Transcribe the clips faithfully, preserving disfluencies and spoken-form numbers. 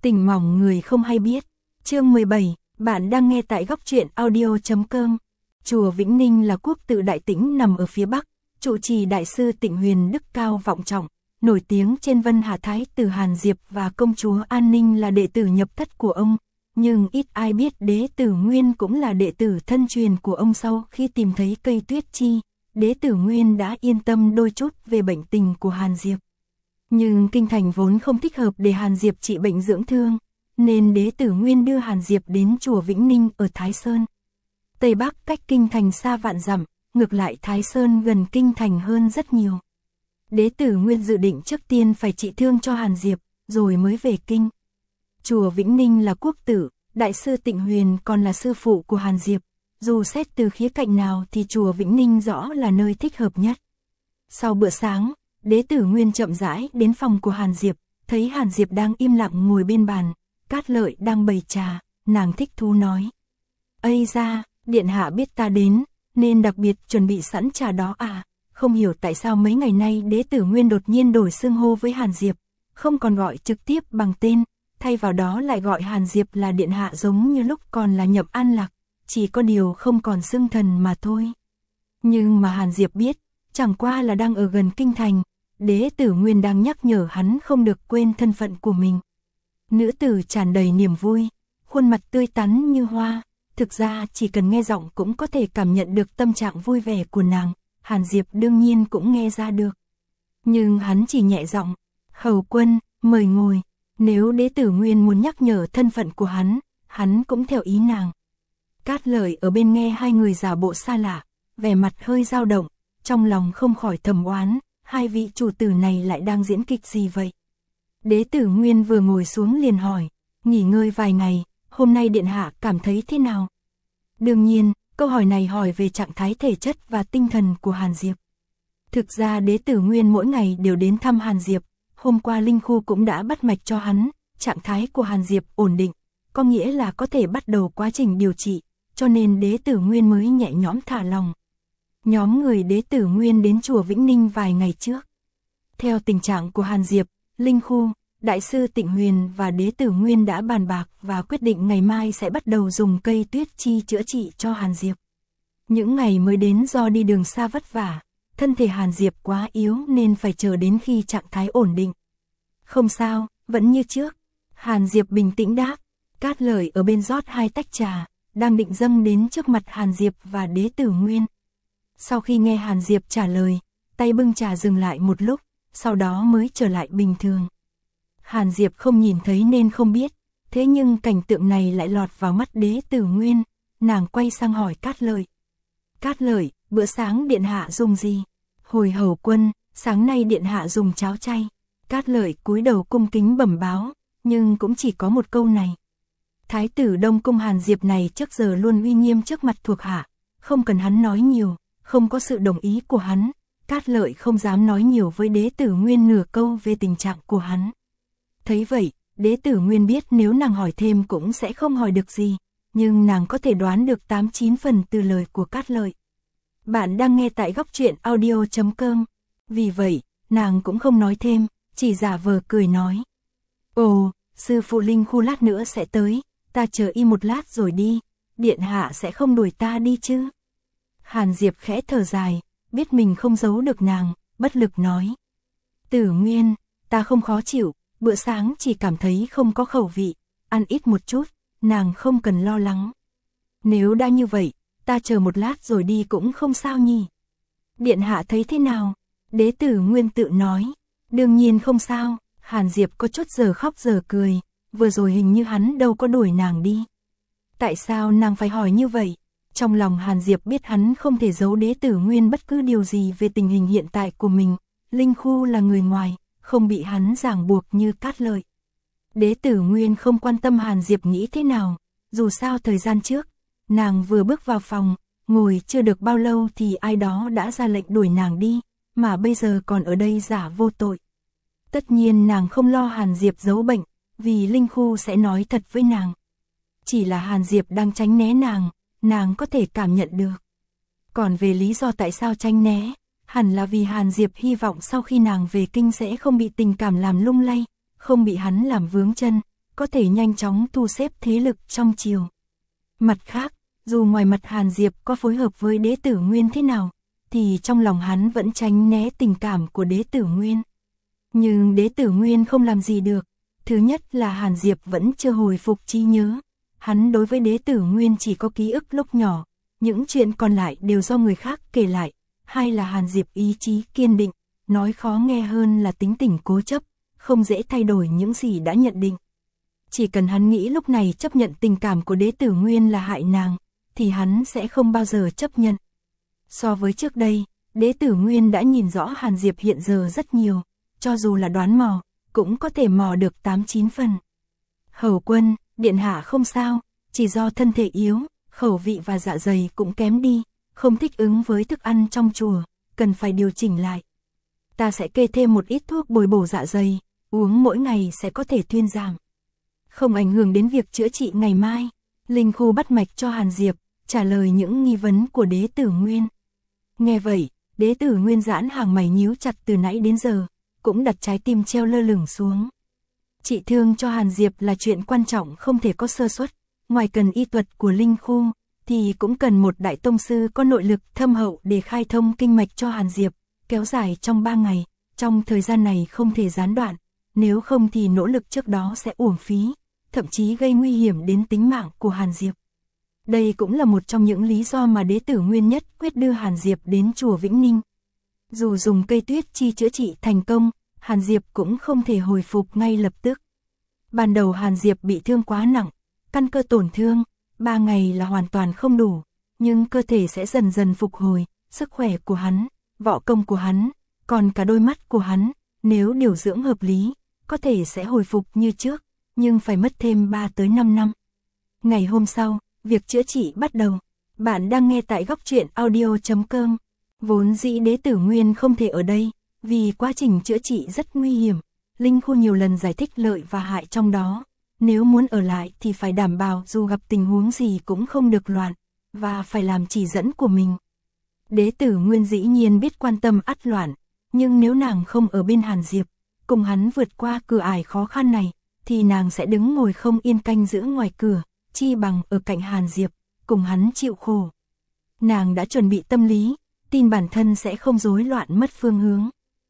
Tình mỏng người không hay biết. Chương mười bảy, bạn đang nghe tại góc truyện audio chấm com. Chùa Vĩnh Ninh là quốc tự Đại Tĩnh nằm ở phía Bắc, trụ trì đại sư Tịnh Huyền đức cao vọng trọng, nổi tiếng trên Vân Hà Thái tử Hàn Diệp và công chúa An Ninh là đệ tử nhập thất của ông, nhưng ít ai biết đế tử Nguyên cũng là đệ tử thân truyền của ông. Sau khi tìm thấy cây tuyết chi, đế tử Nguyên đã yên tâm đôi chút về bệnh tình của Hàn Diệp. Nhưng kinh thành vốn không thích hợp để Hàn Diệp trị bệnh dưỡng thương, nên đế tử Nguyên đưa Hàn Diệp đến chùa Vĩnh Ninh ở Thái Sơn. Tây Bắc cách kinh thành xa vạn dặm, ngược lại Thái Sơn gần kinh thành hơn rất nhiều. Đế tử Nguyên dự định trước tiên phải trị thương cho Hàn Diệp, rồi mới về kinh. Chùa Vĩnh Ninh là quốc tử, đại sư Tịnh Huyền còn là sư phụ của Hàn Diệp. Dù xét từ khía cạnh nào thì chùa Vĩnh Ninh rõ là nơi thích hợp nhất. Sau bữa sáng, đế tử Nguyên chậm rãi đến phòng của Hàn Diệp, thấy Hàn Diệp đang im lặng ngồi bên bàn, Cát Lợi đang bày trà, nàng thích thú nói: "Ây da, điện hạ biết ta đến, nên đặc biệt chuẩn bị sẵn trà đó à?" Không hiểu tại sao mấy ngày nay đế tử Nguyên đột nhiên đổi xưng hô với Hàn Diệp, không còn gọi trực tiếp bằng tên, thay vào đó lại gọi Hàn Diệp là điện hạ giống như lúc còn là Nhậm An Lạc, chỉ có điều không còn xưng thần mà thôi. Nhưng mà Hàn Diệp biết, chẳng qua là đang ở gần kinh thành, đế tử Nguyên đang nhắc nhở hắn không được quên thân phận của mình. Nữ tử tràn đầy niềm vui, khuôn mặt tươi tắn như hoa, thực ra chỉ cần nghe giọng cũng có thể cảm nhận được tâm trạng vui vẻ của nàng, Hàn Diệp đương nhiên cũng nghe ra được. Nhưng hắn chỉ nhẹ giọng: "Hầu quân, mời ngồi." Nếu đế tử Nguyên muốn nhắc nhở thân phận của hắn, hắn cũng theo ý nàng. Cát Lợi ở bên nghe hai người giả bộ xa lạ, vẻ mặt hơi dao động, trong lòng không khỏi thầm oán, hai vị chủ tử này lại đang diễn kịch gì vậy? Đế tử Nguyên vừa ngồi xuống liền hỏi: "Nghỉ ngơi vài ngày, hôm nay điện hạ cảm thấy thế nào?" Đương nhiên, câu hỏi này hỏi về trạng thái thể chất và tinh thần của Hàn Diệp. Thực ra đế tử Nguyên mỗi ngày đều đến thăm Hàn Diệp, hôm qua Linh Khu cũng đã bắt mạch cho hắn, trạng thái của Hàn Diệp ổn định, có nghĩa là có thể bắt đầu quá trình điều trị, cho nên đế tử Nguyên mới nhẹ nhõm thả lòng. Nhóm người đế tử Nguyên đến chùa Vĩnh Ninh vài ngày trước. Theo tình trạng của Hàn Diệp, Linh Khu, đại sư Tịnh Huyền và đế tử Nguyên đã bàn bạc và quyết định ngày mai sẽ bắt đầu dùng cây tuyết chi chữa trị cho Hàn Diệp. Những ngày mới đến do đi đường xa vất vả, thân thể Hàn Diệp quá yếu nên phải chờ đến khi trạng thái ổn định. "Không sao, vẫn như trước." Hàn Diệp bình tĩnh đáp. Cát Lợi ở bên rót hai tách trà, đang định dâng đến trước mặt Hàn Diệp và đế tử Nguyên. Sau khi nghe Hàn Diệp trả lời, tay bưng trà dừng lại một lúc, sau đó mới trở lại bình thường. Hàn Diệp không nhìn thấy nên không biết, thế nhưng cảnh tượng này lại lọt vào mắt đế tử Nguyên, nàng quay sang hỏi Cát Lợi: "Cát Lợi, bữa sáng điện hạ dùng gì?" "Hồi hầu quân, sáng nay điện hạ dùng cháo chay." Cát Lợi cúi đầu cung kính bẩm báo, nhưng cũng chỉ có một câu này. Thái tử Đông Cung Hàn Diệp này trước giờ luôn uy nghiêm trước mặt thuộc hạ, không cần hắn nói nhiều, không có sự đồng ý của hắn, Cát Lợi không dám nói nhiều với đế tử Nguyên nửa câu về tình trạng của hắn. Thấy vậy, đế tử Nguyên biết nếu nàng hỏi thêm cũng sẽ không hỏi được gì, nhưng nàng có thể đoán được tám chín phần từ lời của Cát Lợi. Bạn đang nghe tại góc truyện audio chấm com. Vì vậy, nàng cũng không nói thêm, chỉ giả vờ cười nói: "Ồ, sư phụ Linh Khu lát nữa sẽ tới, ta chờ y một lát rồi đi, điện hạ sẽ không đuổi ta đi chứ?" Hàn Diệp khẽ thở dài, biết mình không giấu được nàng, bất lực nói: "Tử Nguyên, ta không khó chịu, bữa sáng chỉ cảm thấy không có khẩu vị, ăn ít một chút, nàng không cần lo lắng." "Nếu đã như vậy, ta chờ một lát rồi đi cũng không sao nhỉ?" "Điện hạ thấy thế nào?" Đế tử Nguyên tự nói. "Đương nhiên không sao." Hàn Diệp có chút giờ khóc giờ cười, vừa rồi hình như hắn đâu có đuổi nàng đi. Tại sao nàng phải hỏi như vậy? Trong lòng Hàn Diệp biết hắn không thể giấu đế tử Nguyên bất cứ điều gì về tình hình hiện tại của mình, Linh Khu là người ngoài, không bị hắn ràng buộc như Cát Lợi. Đế tử Nguyên không quan tâm Hàn Diệp nghĩ thế nào, dù sao thời gian trước, nàng vừa bước vào phòng, ngồi chưa được bao lâu thì ai đó đã ra lệnh đuổi nàng đi, mà bây giờ còn ở đây giả vô tội. Tất nhiên nàng không lo Hàn Diệp giấu bệnh, vì Linh Khu sẽ nói thật với nàng. Chỉ là Hàn Diệp đang tránh né nàng, nàng có thể cảm nhận được. Còn về lý do tại sao tránh né, hẳn là vì Hàn Diệp hy vọng sau khi nàng về kinh sẽ không bị tình cảm làm lung lay, không bị hắn làm vướng chân, có thể nhanh chóng thu xếp thế lực trong triều. Mặt khác, dù ngoài mặt Hàn Diệp có phối hợp với đế tử Nguyên thế nào, thì trong lòng hắn vẫn tránh né tình cảm của đế tử Nguyên. Nhưng đế tử Nguyên không làm gì được. Thứ nhất là Hàn Diệp vẫn chưa hồi phục trí nhớ. Hắn đối với đế tử Nguyên chỉ có ký ức lúc nhỏ, những chuyện còn lại đều do người khác kể lại. Hai là Hàn Diệp ý chí kiên định, nói khó nghe hơn là tính tình cố chấp, không dễ thay đổi những gì đã nhận định. Chỉ cần hắn nghĩ lúc này chấp nhận tình cảm của đế tử Nguyên là hại nàng, thì hắn sẽ không bao giờ chấp nhận. So với trước đây, đế tử Nguyên đã nhìn rõ Hàn Diệp hiện giờ rất nhiều, cho dù là đoán mò, cũng có thể mò được tám chín phần. Hầu quân, điện hạ không sao, chỉ do thân thể yếu, khẩu vị và dạ dày cũng kém đi, không thích ứng với thức ăn trong chùa, cần phải điều chỉnh lại. Ta sẽ kê thêm một ít thuốc bồi bổ dạ dày, uống mỗi ngày sẽ có thể thuyên giảm. Không ảnh hưởng đến việc chữa trị ngày mai. Linh Khu bắt mạch cho Hàn Diệp, trả lời những nghi vấn của đế tử Nguyên. Nghe vậy, đế tử Nguyên giãn hàng mày nhíu chặt từ nãy đến giờ, cũng đặt trái tim treo lơ lửng xuống. Trị thương cho Hàn Diệp là chuyện quan trọng không thể có sơ suất, ngoài cần y thuật của Linh Khu, thì cũng cần một đại tông sư có nội lực thâm hậu để khai thông kinh mạch cho Hàn Diệp, kéo dài trong ba ngày, trong thời gian này không thể gián đoạn, nếu không thì nỗ lực trước đó sẽ uổng phí, thậm chí gây nguy hiểm đến tính mạng của Hàn Diệp. Đây cũng là một trong những lý do mà đế tử Nguyên nhất quyết đưa Hàn Diệp đến chùa Vĩnh Ninh. Dù dùng cây tuyết chi chữa trị thành công, Hàn Diệp cũng không thể hồi phục ngay lập tức. Ban đầu Hàn Diệp bị thương quá nặng, căn cơ tổn thương, ba ngày là hoàn toàn không đủ, nhưng cơ thể sẽ dần dần phục hồi, sức khỏe của hắn, võ công của hắn, còn cả đôi mắt của hắn, nếu điều dưỡng hợp lý, có thể sẽ hồi phục như trước, nhưng phải mất thêm ba tới năm năm. Ngày hôm sau, việc chữa trị bắt đầu. Bạn đang nghe tại góc truyện audio chấm com. Vốn dĩ đế tử Nguyên không thể ở đây, vì quá trình chữa trị rất nguy hiểm. Linh Khu nhiều lần giải thích lợi và hại trong đó. Nếu muốn ở lại thì phải đảm bảo dù gặp tình huống gì cũng không được loạn, và phải làm chỉ dẫn của mình. Đế tử Nguyên dĩ nhiên biết quan tâm ắt loạn, nhưng nếu nàng không ở bên Hàn Diệp, cùng hắn vượt qua cửa ải khó khăn này, thì nàng sẽ đứng ngồi không yên canh giữ ngoài cửa, chi bằng ở cạnh Hàn Diệp, cùng hắn chịu khổ. Nàng đã chuẩn bị tâm lý, tin bản thân sẽ không rối loạn mất phương hướng.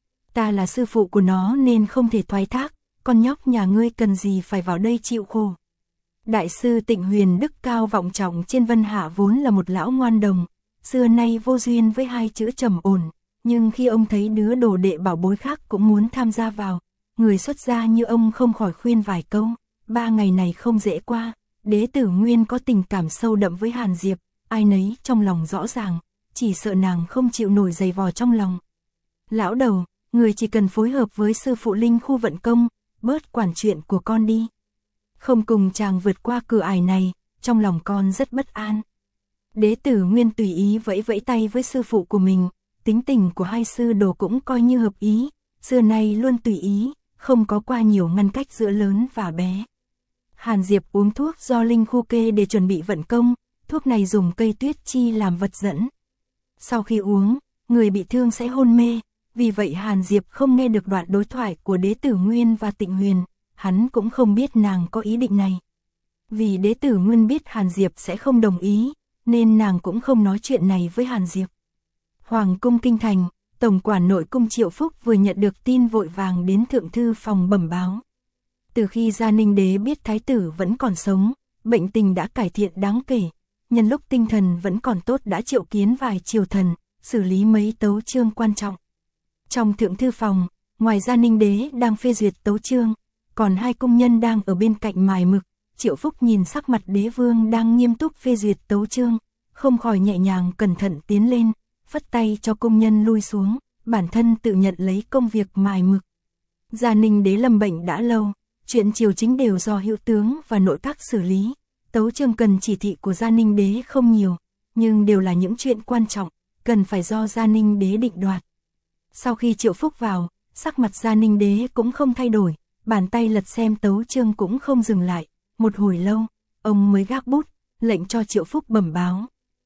Ta là sư phụ của nó nên không thể thoái thác, con nhóc nhà ngươi cần gì phải vào đây chịu khổ. Đại sư Tịnh Huyền đức cao vọng trọng trên Vân Hạ vốn là một lão ngoan đồng, xưa nay vô duyên với hai chữ trầm ổn, nhưng khi ông thấy đứa đồ đệ bảo bối khác cũng muốn tham gia vào, người xuất gia như ông không khỏi khuyên vài câu. Ba ngày này không dễ qua, đế tử Nguyên có tình cảm sâu đậm với Hàn Diệp, ai nấy trong lòng rõ ràng, chỉ sợ nàng không chịu nổi dày vò trong lòng. Lão đầu, người chỉ cần phối hợp với sư phụ Linh Khu vận công, bớt quản chuyện của con đi. Không cùng chàng vượt qua cửa ải này, trong lòng con rất bất an. Đế tử Nguyên tùy ý vẫy vẫy tay với sư phụ của mình, tính tình của hai sư đồ cũng coi như hợp ý, xưa nay luôn tùy ý, không có qua nhiều ngăn cách giữa lớn và bé. Hàn Diệp uống thuốc do Linh Khu kê để chuẩn bị vận công, thuốc này dùng cây tuyết chi làm vật dẫn. Sau khi uống, người bị thương sẽ hôn mê, vì vậy Hàn Diệp không nghe được đoạn đối thoại của đế tử Nguyên và Tịnh Huyền, hắn cũng không biết nàng có ý định này. Vì đế tử Nguyên biết Hàn Diệp sẽ không đồng ý, nên nàng cũng không nói chuyện này với Hàn Diệp. Hoàng cung kinh thành, tổng quản nội cung Triệu Phúc vừa nhận được tin vội vàng đến thượng thư phòng bẩm báo. Từ khi Gia Ninh đế biết thái tử vẫn còn sống, bệnh tình đã cải thiện đáng kể, nhân lúc tinh thần vẫn còn tốt đã triệu kiến vài triều thần, xử lý mấy tấu chương quan trọng. Trong thượng thư phòng, ngoài Gia Ninh đế đang phê duyệt tấu chương, còn hai cung nhân đang ở bên cạnh mài mực. Triệu Phúc nhìn sắc mặt đế vương đang nghiêm túc phê duyệt tấu chương, không khỏi nhẹ nhàng cẩn thận tiến lên, phất tay cho công nhân lui xuống, bản thân tự nhận lấy công việc mài mực. Gia Ninh đế lâm bệnh đã lâu, chuyện triều chính đều do hữu tướng và nội các xử lý, tấu chương cần chỉ thị của Gia Ninh đế không nhiều, nhưng đều là những chuyện quan trọng, cần phải do Gia Ninh đế định đoạt. Sau khi Triệu Phúc vào, sắc mặt Gia Ninh đế cũng không thay đổi, bàn tay lật xem tấu chương cũng không dừng lại, một hồi lâu, ông mới gác bút, lệnh cho Triệu Phúc bẩm báo.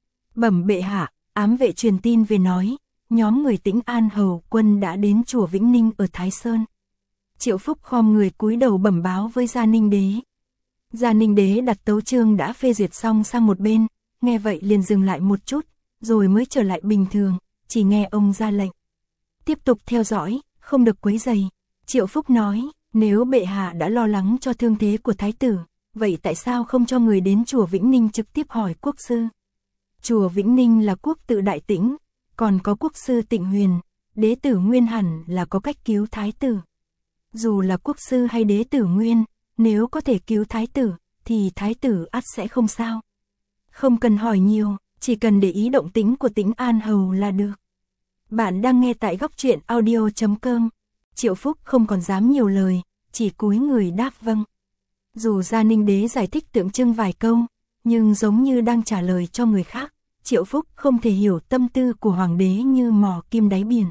Bẩm bệ hạ, ám vệ truyền tin về nói, nhóm người Tĩnh An hầu quân đã đến chùa Vĩnh Ninh ở Thái Sơn. Triệu Phúc khom người cúi đầu bẩm báo với Gia Ninh đế, Gia Ninh Đế đặt tấu chương đã phê duyệt xong sang một bên, nghe vậy liền dừng lại một chút, rồi mới trở lại bình thường, chỉ nghe ông ra lệnh. Tiếp tục theo dõi, không được quấy rầy. Triệu Phúc nói, nếu bệ hạ đã lo lắng cho thương thế của thái tử, vậy tại sao không cho người đến chùa Vĩnh Ninh trực tiếp hỏi quốc sư? Chùa Vĩnh Ninh là quốc tự Đại Tĩnh, còn có quốc sư Tịnh Huyền, đế tử Nguyên hẳn là có cách cứu thái tử. Dù là quốc sư hay đế tử Nguyên, nếu có thể cứu thái tử, thì thái tử ắt sẽ không sao. Không cần hỏi nhiều, chỉ cần để ý động tĩnh của Tĩnh An Hầu là được. Bạn đang nghe tại góc truyện audio chấm com. Triệu Phúc không còn dám nhiều lời, chỉ cúi người đáp vâng. Dù Gia Ninh Đế giải thích tượng trưng vài câu, nhưng giống như đang trả lời cho người khác, Triệu Phúc không thể hiểu tâm tư của hoàng đế như mò kim đáy biển.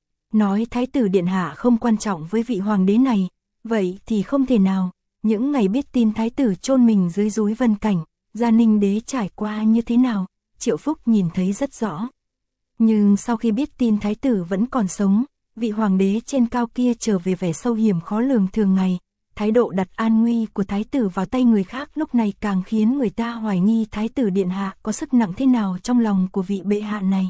Nói thái tử điện hạ không quan trọng với vị hoàng đế này, vậy thì không thể nào. Những ngày biết tin thái tử chôn mình dưới núi Vân Cảnh, Gia Ninh Đế trải qua như thế nào, Triệu Phúc nhìn thấy rất rõ. Nhưng sau khi biết tin thái tử vẫn còn sống, vị hoàng đế trên cao kia trở về vẻ sâu hiểm khó lường thường ngày, thái độ đặt an nguy của thái tử vào tay người khác lúc này càng khiến người ta hoài nghi thái tử điện hạ có sức nặng thế nào trong lòng của vị bệ hạ này.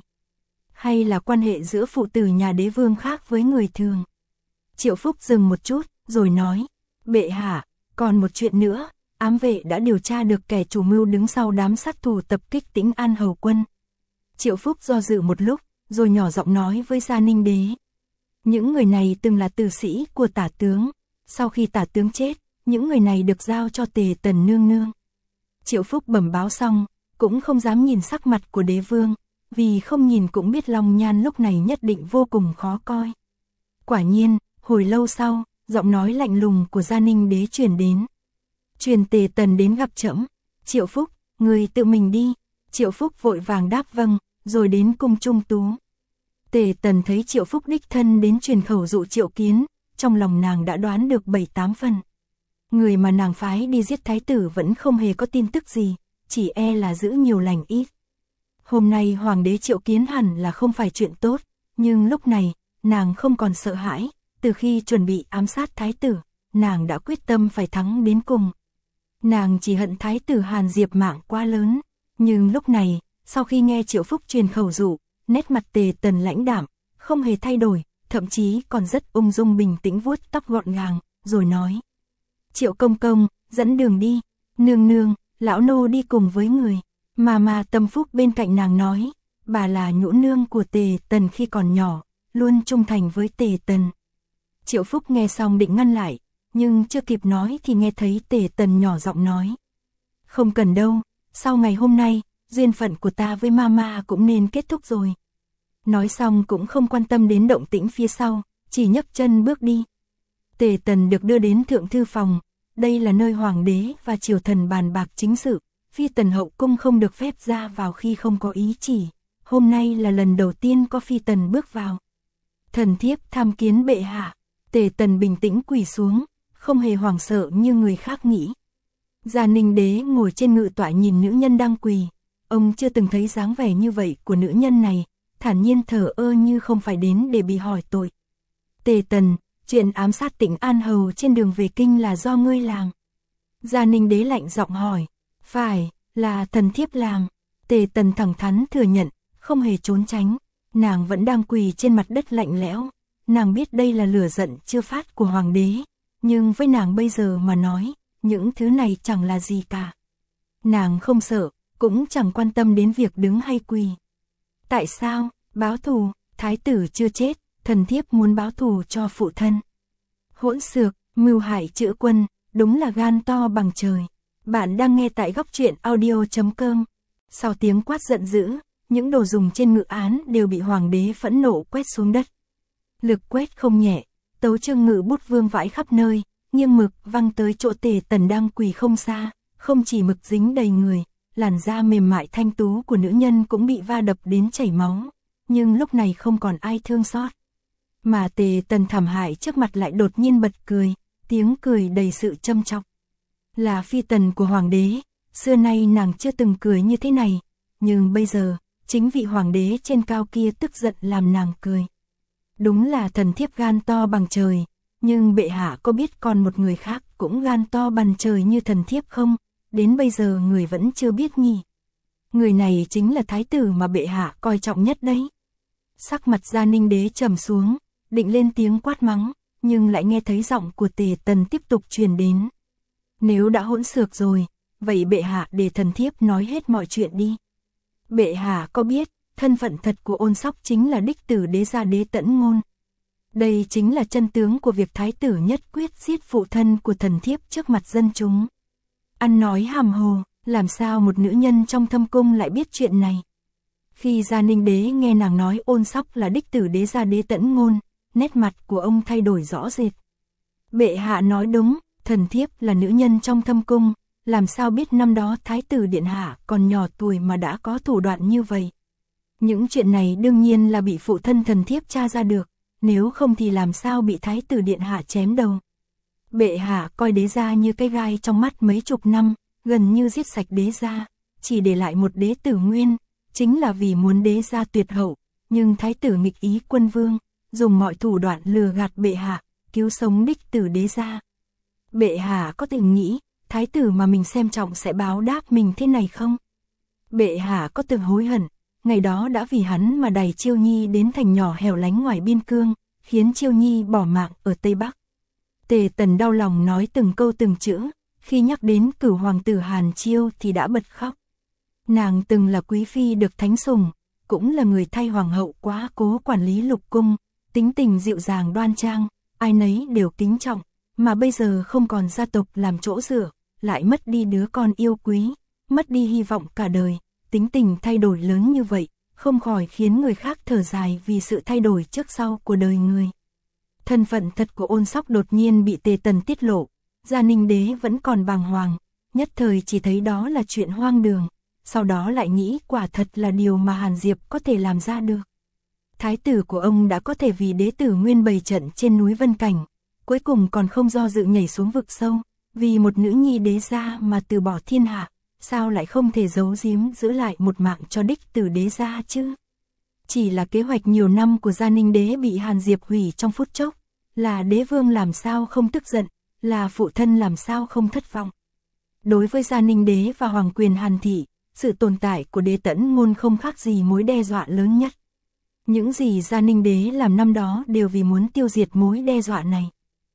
Hay là quan hệ giữa phụ tử nhà đế vương khác với người thường. Triệu Phúc dừng một chút, rồi nói, bệ hạ, còn một chuyện nữa, ám vệ đã điều tra được kẻ chủ mưu đứng sau đám sát thủ tập kích Tĩnh An Hầu quân. Triệu Phúc do dự một lúc, rồi nhỏ giọng nói với Gia Ninh Đế. Những người này từng là tử sĩ của tả tướng, sau khi tả tướng chết, những người này được giao cho Tề Tần nương nương. Triệu Phúc bẩm báo xong, cũng không dám nhìn sắc mặt của đế vương, vì không nhìn cũng biết Long Nhan lúc này nhất định vô cùng khó coi. Quả nhiên, hồi lâu sau, giọng nói lạnh lùng của Gia Ninh Đế truyền đến. Truyền Tề Tần đến gặp trẫm. Triệu Phúc, người tự mình đi. Triệu Phúc vội vàng đáp vâng, rồi đến cung Trung Tú. Tề Tần thấy Triệu Phúc đích thân đến truyền khẩu dụ Triệu Kiến, trong lòng nàng đã đoán được bảy tám phần. Người mà nàng phái đi giết thái tử vẫn không hề có tin tức gì, chỉ e là giữ nhiều lành ít. Hôm nay hoàng đế Triệu Kiến hẳn là không phải chuyện tốt, nhưng lúc này, nàng không còn sợ hãi, từ khi chuẩn bị ám sát thái tử, nàng đã quyết tâm phải thắng đến cùng. Nàng chỉ hận thái tử Hàn Diệp mạng quá lớn, nhưng lúc này, sau khi nghe Triệu Phúc truyền khẩu dụ, nét mặt Tề Tần lãnh đạm, không hề thay đổi, thậm chí còn rất ung dung bình tĩnh vuốt tóc gọn gàng, rồi nói. Triệu công công, dẫn đường đi, nương nương, lão nô đi cùng với người. Mà mà Tâm Phúc bên cạnh nàng nói, bà là nhũ nương của Tề Tần khi còn nhỏ, luôn trung thành với Tề Tần. Triệu Phúc nghe xong định ngăn lại, nhưng chưa kịp nói thì nghe thấy Tề Tần nhỏ giọng nói. Không cần đâu, sau ngày hôm nay, duyên phận của ta với Mama cũng nên kết thúc rồi. Nói xong cũng không quan tâm đến động tĩnh phía sau, chỉ nhấc chân bước đi. Tề Tần được đưa đến thượng thư phòng, đây là nơi hoàng đế và triều thần bàn bạc chính sự, phi tần hậu cung không được phép ra vào khi không có ý chỉ. Hôm nay là lần đầu tiên có phi tần bước vào. Thần thiếp tham kiến bệ hạ. Tề Tần bình tĩnh quỳ xuống, không hề hoảng sợ như người khác nghĩ. Gia Ninh Đế ngồi trên ngự tọa nhìn nữ nhân đang quỳ, ông chưa từng thấy dáng vẻ như vậy của nữ nhân này, thản nhiên thờ ơ như không phải đến để bị hỏi tội. Tề Tần, chuyện ám sát Tĩnh An Hầu trên đường về kinh là do ngươi làm. Gia Ninh Đế lạnh giọng hỏi, phải, là thần thiếp làm. Tề Tần thẳng thắn thừa nhận, không hề trốn tránh, nàng vẫn đang quỳ trên mặt đất lạnh lẽo. Nàng biết đây là lửa giận chưa phát của hoàng đế, nhưng với nàng bây giờ mà nói, những thứ này chẳng là gì cả. Nàng không sợ, cũng chẳng quan tâm đến việc đứng hay quỳ. Tại sao? Báo thù, thái tử chưa chết, thần thiếp muốn báo thù cho phụ thân. Hỗn xược, mưu hại chữa quân, đúng là gan to bằng trời. Bạn đang nghe tại góc truyện audio chấm com. Sau tiếng quát giận dữ, những đồ dùng trên ngự án đều bị hoàng đế phẫn nộ quét xuống đất. Lực quét không nhẹ, tấu chương ngự bút vương vãi khắp nơi, nghiêng mực văng tới chỗ Tề Tần đang quỳ không xa, không chỉ mực dính đầy người, làn da mềm mại thanh tú của nữ nhân cũng bị va đập đến chảy máu, nhưng lúc này không còn ai thương xót. Mà Tề Tần thảm hại trước mặt lại đột nhiên bật cười, tiếng cười đầy sự châm chọc. Là phi tần của hoàng đế, xưa nay nàng chưa từng cười như thế này, nhưng bây giờ, chính vị hoàng đế trên cao kia tức giận làm nàng cười. Đúng là thần thiếp gan to bằng trời, Nhưng bệ hạ có biết còn một người khác cũng gan to bằng trời như thần thiếp không? Đến bây giờ người vẫn chưa biết nhỉ? Người này chính là thái tử mà bệ hạ coi trọng nhất đấy. Sắc mặt Gia Ninh đế trầm xuống, định lên tiếng quát mắng, nhưng lại nghe thấy giọng của Tề Tần tiếp tục truyền đến. Nếu đã hỗn xược rồi, vậy bệ hạ để thần thiếp nói hết mọi chuyện đi. Bệ hạ có biết, thân phận thật của Ôn Sóc chính là đích tử đế gia Đế Tẫn Ngôn. Đây chính là chân tướng của việc thái tử nhất quyết giết phụ thân của thần thiếp trước mặt dân chúng. Ăn nói hàm hồ, làm sao một nữ nhân trong thâm cung lại biết chuyện này? Khi Gia Ninh đế nghe nàng nói Ôn Sóc là đích tử đế gia Đế Tẫn Ngôn, nét mặt của ông thay đổi rõ rệt. Bệ hạ nói đúng, thần thiếp là nữ nhân trong thâm cung, làm sao biết năm đó thái tử điện hạ còn nhỏ tuổi mà đã có thủ đoạn như vậy. Những chuyện này đương nhiên là bị phụ thân thần thiếp tra ra được, nếu không thì làm sao bị thái tử điện hạ chém đầu. Bệ hạ coi đế gia như cái gai trong mắt mấy chục năm, gần như giết sạch đế gia, chỉ để lại một đế tử nguyên, chính là vì muốn đế gia tuyệt hậu, nhưng thái tử nghịch ý quân vương, dùng mọi thủ đoạn lừa gạt bệ hạ, cứu sống đích tử đế gia. Bệ hạ có từng nghĩ, thái tử mà mình xem trọng sẽ báo đáp mình thế này không? Bệ hạ có từng hối hận, ngày đó đã vì hắn mà đẩy Chiêu Nhi đến thành nhỏ hẻo lánh ngoài biên cương, khiến Chiêu Nhi bỏ mạng ở Tây Bắc. Tề Tần đau lòng nói từng câu từng chữ, khi nhắc đến cửu hoàng tử Hàn Chiêu thì đã bật khóc. Nàng từng là quý phi được thánh sủng, cũng là người thay hoàng hậu quá cố quản lý lục cung, tính tình dịu dàng đoan trang, ai nấy đều kính trọng, mà bây giờ không còn gia tộc làm chỗ dựa, lại mất đi đứa con yêu quý, mất đi hy vọng cả đời, tính tình thay đổi lớn như vậy, không khỏi khiến người khác thở dài vì sự thay đổi trước sau của đời người. Thân phận thật của Ôn Sóc đột nhiên bị Tề Tần tiết lộ, Gia Ninh đế vẫn còn bàng hoàng, nhất thời chỉ thấy đó là chuyện hoang đường, sau đó lại nghĩ quả thật là điều mà Hàn Diệp có thể làm ra được. Thái tử của ông đã có thể vì đế tử nguyên bày trận trên núi Vân Cảnh, cuối cùng còn không do dự nhảy xuống vực sâu, vì một nữ nhi đế gia mà từ bỏ thiên hạ, sao lại không thể giấu giếm giữ lại một mạng cho đích tử đế gia chứ? Chỉ là kế hoạch nhiều năm của Gia Ninh đế bị Hàn Diệp hủy trong phút chốc, là đế vương làm sao không tức giận, là phụ thân làm sao không thất vọng. Đối với Gia Ninh đế và hoàng quyền Hàn thị, sự tồn tại của Đế Tẫn Ngôn không khác gì mối đe dọa lớn nhất. Những gì Gia Ninh đế làm năm đó đều vì muốn tiêu diệt mối đe dọa này.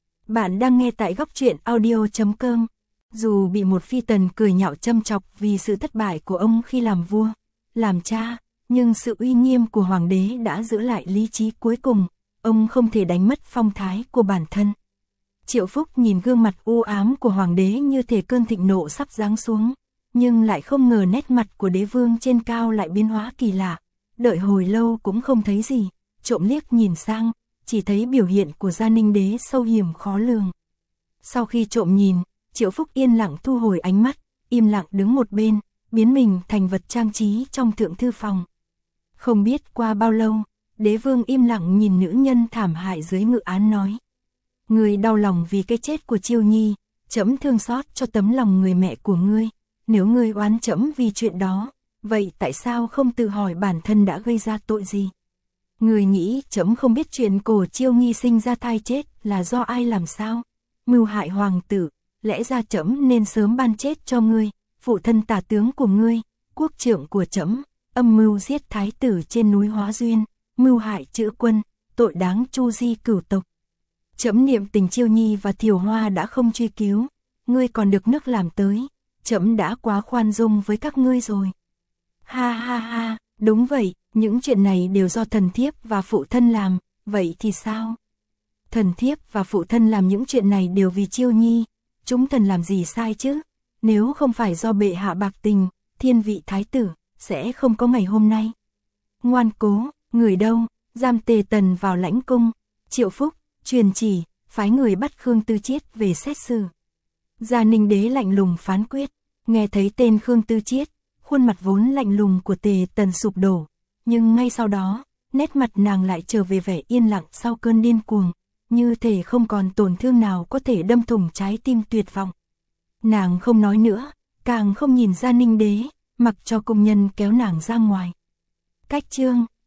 Bạn đang nghe tại góc truyện audio chấm com. Dù bị một phi tần cười nhạo châm chọc vì sự thất bại của ông khi làm vua, làm cha, nhưng sự uy nghiêm của hoàng đế đã giữ lại lý trí cuối cùng, ông không thể đánh mất phong thái của bản thân. Triệu Phúc nhìn gương mặt u ám của hoàng đế như thể cơn thịnh nộ sắp giáng xuống, nhưng lại không ngờ nét mặt của đế vương trên cao lại biến hóa kỳ lạ, đợi hồi lâu cũng không thấy gì, trộm liếc nhìn sang, chỉ thấy biểu hiện của Gia Ninh đế sâu hiểm khó lường. Sau khi trộm nhìn, Triệu Phúc yên lặng thu hồi ánh mắt, im lặng đứng một bên, biến mình thành vật trang trí trong thượng thư phòng. Không biết qua bao lâu, đế vương im lặng nhìn nữ nhân thảm hại dưới ngự án nói. Ngươi đau lòng vì cái chết của Chiêu Nhi, trẫm thương xót cho tấm lòng người mẹ của ngươi, nếu ngươi oán trẫm vì chuyện đó, vậy tại sao không tự hỏi bản thân đã gây ra tội gì? Ngươi nghĩ trẫm không biết chuyện cổ Chiêu Nhi sinh ra thai chết là do ai làm sao? Mưu hại hoàng tử, lẽ ra trẫm nên sớm ban chết cho ngươi, phụ thân tả tướng của ngươi, quốc trưởng của trẫm, âm mưu giết thái tử trên núi Hóa Duyên, mưu hại chữ quân, tội đáng tru di cửu tộc. Trẫm niệm tình Chiêu Nhi và Thiều Hoa đã không truy cứu, ngươi còn được nước làm tới, trẫm đã quá khoan dung với các ngươi rồi. Ha ha ha, đúng vậy, những chuyện này đều do thần thiếp và phụ thân làm, vậy thì sao? Thần thiếp và phụ thân làm những chuyện này đều vì Chiêu Nhi, chúng thần làm gì sai chứ? Nếu không phải do bệ hạ bạc tình, thiên vị thái tử, sẽ không có ngày hôm nay. Ngoan cố, người đâu, giam Tề Tần vào lãnh cung. Triệu Phúc, truyền chỉ, phái người bắt Khương Tư Chiết về xét xử. Gia Ninh đế lạnh lùng phán quyết, nghe thấy tên Khương Tư Chiết, khuôn mặt vốn lạnh lùng của Tề Tần sụp đổ, nhưng ngay sau đó, nét mặt nàng lại trở về vẻ yên lặng sau cơn điên cuồng, như thể không còn tổn thương nào có thể đâm thủng trái tim tuyệt vọng. Nàng không nói nữa, càng không nhìn Gia Ninh đế, mặc cho công nhân kéo nàng ra ngoài. Cách chương